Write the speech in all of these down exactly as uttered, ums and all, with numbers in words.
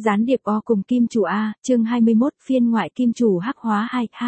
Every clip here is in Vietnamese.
Gián điệp O cùng kim chủ A, chương hai mươi mốt, phiên ngoại kim chủ hắc hóa hai h.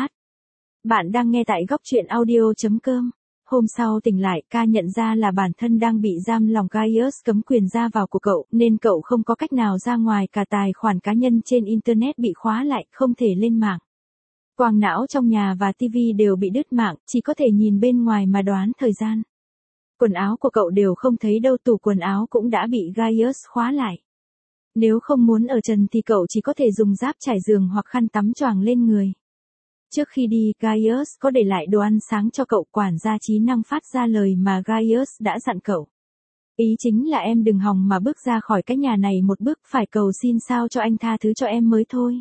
Bạn đang nghe tại góc truyện audio chấm com. Hôm sau tỉnh lại, Ca nhận ra là bản thân đang bị giam lòng Gaius cấm quyền ra vào của cậu, nên cậu không có cách nào ra ngoài, cả tài khoản cá nhân trên Internet bị khóa lại, không thể lên mạng. Quang não trong nhà và ti vi đều bị đứt mạng, chỉ có thể nhìn bên ngoài mà đoán thời gian. Quần áo của cậu đều không thấy đâu, tủ quần áo cũng đã bị Gaius khóa lại. Nếu không muốn ở trần thì cậu chỉ có thể dùng giáp trải giường hoặc khăn tắm choàng lên người. Trước khi đi, Gaius có để lại đồ ăn sáng cho cậu. Quản gia trí năng phát ra lời mà Gaius đã dặn cậu. Ý chính là em đừng hòng mà bước ra khỏi cái nhà này một bước, phải cầu xin sao cho anh tha thứ cho em mới thôi.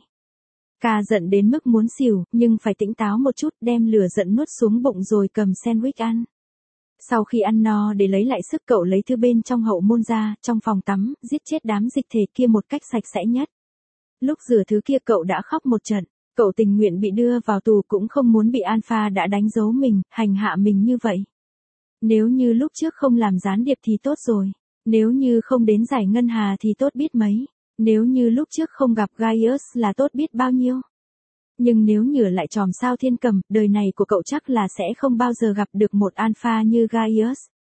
Ca giận đến mức muốn xỉu, nhưng phải tỉnh táo một chút, đem lửa giận nuốt xuống bụng rồi cầm sandwich ăn. Sau khi ăn no để lấy lại sức, cậu lấy thứ bên trong hậu môn ra, trong phòng tắm, giết chết đám dịch thể kia một cách sạch sẽ nhất. Lúc rửa thứ kia cậu đã khóc một trận, cậu tình nguyện bị đưa vào tù cũng không muốn bị Alpha đã đánh dấu mình, hành hạ mình như vậy. Nếu như lúc trước không làm gián điệp thì tốt rồi, nếu như không đến giải ngân hà thì tốt biết mấy, nếu như lúc trước không gặp Gaius là tốt biết bao nhiêu. Nhưng nếu nhửa lại chòm sao thiên cầm, đời này của cậu chắc là sẽ không bao giờ gặp được một alpha như Gaius.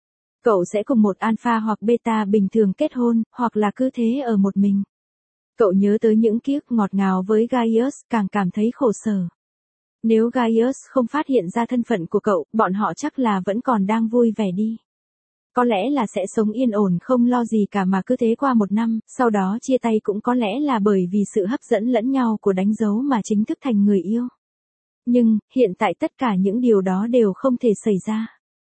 Cậu sẽ cùng một alpha hoặc beta bình thường kết hôn, hoặc là cứ thế ở một mình. Cậu nhớ tới những ký ức ngọt ngào với Gaius, càng cảm thấy khổ sở. Nếu Gaius không phát hiện ra thân phận của cậu, bọn họ chắc là vẫn còn đang vui vẻ đi. Có lẽ là sẽ sống yên ổn không lo gì cả mà cứ thế qua một năm, sau đó chia tay, cũng có lẽ là bởi vì sự hấp dẫn lẫn nhau của đánh dấu mà chính thức thành người yêu. Nhưng, hiện tại tất cả những điều đó đều không thể xảy ra.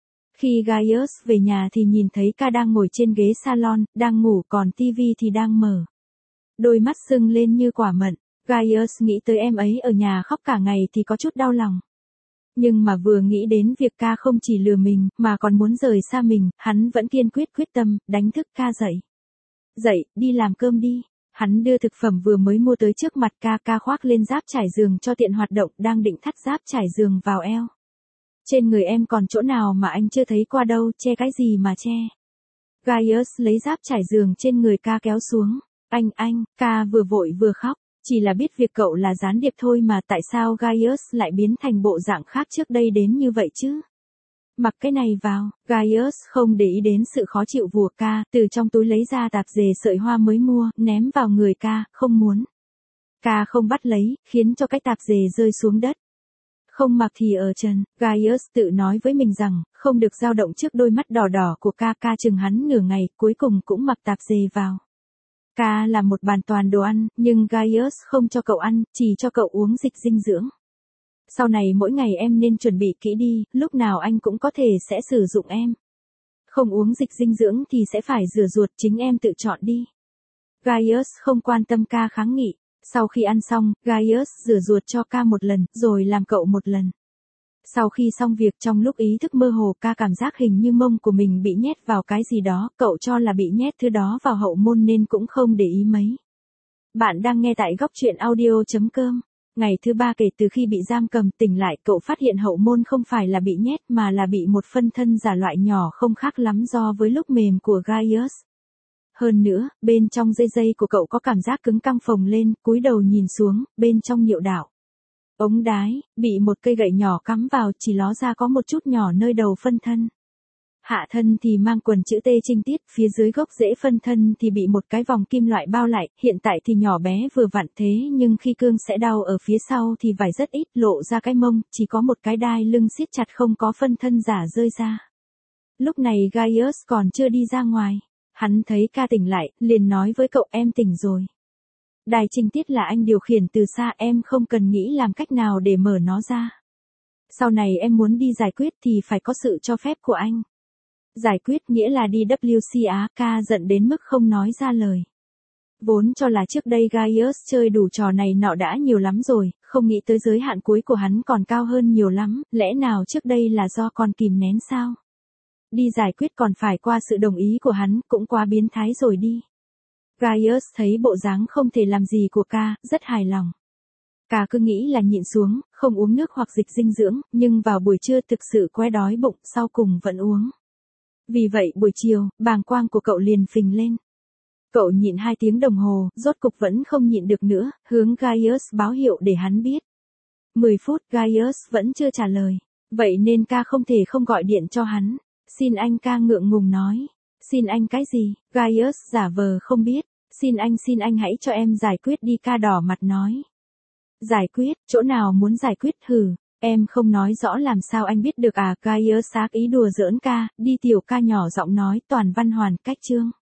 Khi Gaius về nhà thì nhìn thấy Ca đang ngồi trên ghế salon, đang ngủ, còn tivi thì đang mở. Đôi mắt sưng lên như quả mận, Gaius nghĩ tới em ấy ở nhà khóc cả ngày thì có chút đau lòng. Nhưng mà vừa nghĩ đến việc Ca không chỉ lừa mình, mà còn muốn rời xa mình, hắn vẫn kiên quyết quyết tâm, đánh thức Ca dậy. Dậy, đi làm cơm đi. Hắn đưa thực phẩm vừa mới mua tới trước mặt Ca, Ca khoác lên giáp trải giường cho tiện hoạt động, đang định thắt giáp trải giường vào eo. Trên người em còn chỗ nào mà anh chưa thấy qua đâu, che cái gì mà che. Gaius lấy giáp trải giường trên người Ca kéo xuống. Anh, anh, Ca vừa vội vừa khóc. Chỉ là biết việc cậu là gián điệp thôi mà tại sao Gaius lại biến thành bộ dạng khác trước đây đến như vậy chứ? Mặc cái này vào, Gaius không để ý đến sự khó chịu của Ca, từ trong túi lấy ra tạp dề sợi hoa mới mua, ném vào người Ca, không muốn. Ca không bắt lấy, khiến cho cái tạp dề rơi xuống đất. Không mặc thì ở trần, Gaius tự nói với mình rằng, không được dao động trước đôi mắt đỏ đỏ của Ca. Ca chừng hắn nửa ngày, cuối cùng cũng mặc tạp dề vào. Ca là một bàn toàn đồ ăn, nhưng Gaius không cho cậu ăn, chỉ cho cậu uống dịch dinh dưỡng. Sau này mỗi ngày em nên chuẩn bị kỹ đi, lúc nào anh cũng có thể sẽ sử dụng em. Không uống dịch dinh dưỡng thì sẽ phải rửa ruột, chính em tự chọn đi. Gaius không quan tâm Ca kháng nghị. Sau khi ăn xong, Gaius rửa ruột cho Ca một lần, rồi làm cậu một lần. Sau khi xong việc, trong lúc ý thức mơ hồ, Ca cảm giác hình như mông của mình bị nhét vào cái gì đó, cậu cho là bị nhét thứ đó vào hậu môn nên cũng không để ý mấy. Bạn đang nghe tại góc truyện audio chấm com. Ngày thứ ba kể từ khi bị giam cầm, tỉnh lại, cậu phát hiện hậu môn không phải là bị nhét mà là bị một phân thân giả loại nhỏ không khác lắm so với lúc mềm của Gaius. Hơn nữa, bên trong dây dây của cậu có cảm giác cứng căng phồng lên, cúi đầu nhìn xuống, bên trong niệu đạo. Ống đái, bị một cây gậy nhỏ cắm vào, chỉ ló ra có một chút nhỏ nơi đầu phân thân. Hạ thân thì mang quần chữ T trinh tiết, phía dưới gốc rễ phân thân thì bị một cái vòng kim loại bao lại, hiện tại thì nhỏ bé vừa vặn thế nhưng khi cương sẽ đau ở phía sau thì vải rất ít, lộ ra cái mông, chỉ có một cái đai lưng siết chặt, không có phân thân giả rơi ra. Lúc này Gaius còn chưa đi ra ngoài, hắn thấy Ca tỉnh lại, liền nói với cậu, em tỉnh rồi. Đài trinh tiết là anh điều khiển từ xa, em không cần nghĩ làm cách nào để mở nó ra. Sau này em muốn đi giải quyết thì phải có sự cho phép của anh. Giải quyết nghĩa là đi vê xê á, Ca giận đến mức không nói ra lời. Vốn cho là trước đây Gaius chơi đủ trò này nọ đã nhiều lắm rồi, không nghĩ tới giới hạn cuối của hắn còn cao hơn nhiều lắm, lẽ nào trước đây là do con kìm nén sao? Đi giải quyết còn phải qua sự đồng ý của hắn, cũng quá biến thái rồi đi. Gaius thấy bộ dáng không thể làm gì của Ca, rất hài lòng. Ca cứ nghĩ là nhịn xuống, không uống nước hoặc dịch dinh dưỡng, nhưng vào buổi trưa thực sự quá đói bụng, sau cùng vẫn uống. Vì vậy buổi chiều, bàng quang của cậu liền phình lên. Cậu nhịn hai tiếng đồng hồ, rốt cục vẫn không nhịn được nữa, hướng Gaius báo hiệu để hắn biết. mười phút Gaius vẫn chưa trả lời, vậy nên ca không thể không gọi điện cho hắn. Xin anh, ca ngượng ngùng nói. Xin anh cái gì? Gaius giả vờ không biết. Xin anh xin anh hãy cho em giải quyết đi, ca đỏ mặt nói. Giải quyết, chỗ nào muốn giải quyết hử? Em không nói rõ làm sao anh biết được à? Gaius ác ý đùa giỡn ca, đi tiểu ca nhỏ giọng nói toàn văn hoàn cách chương.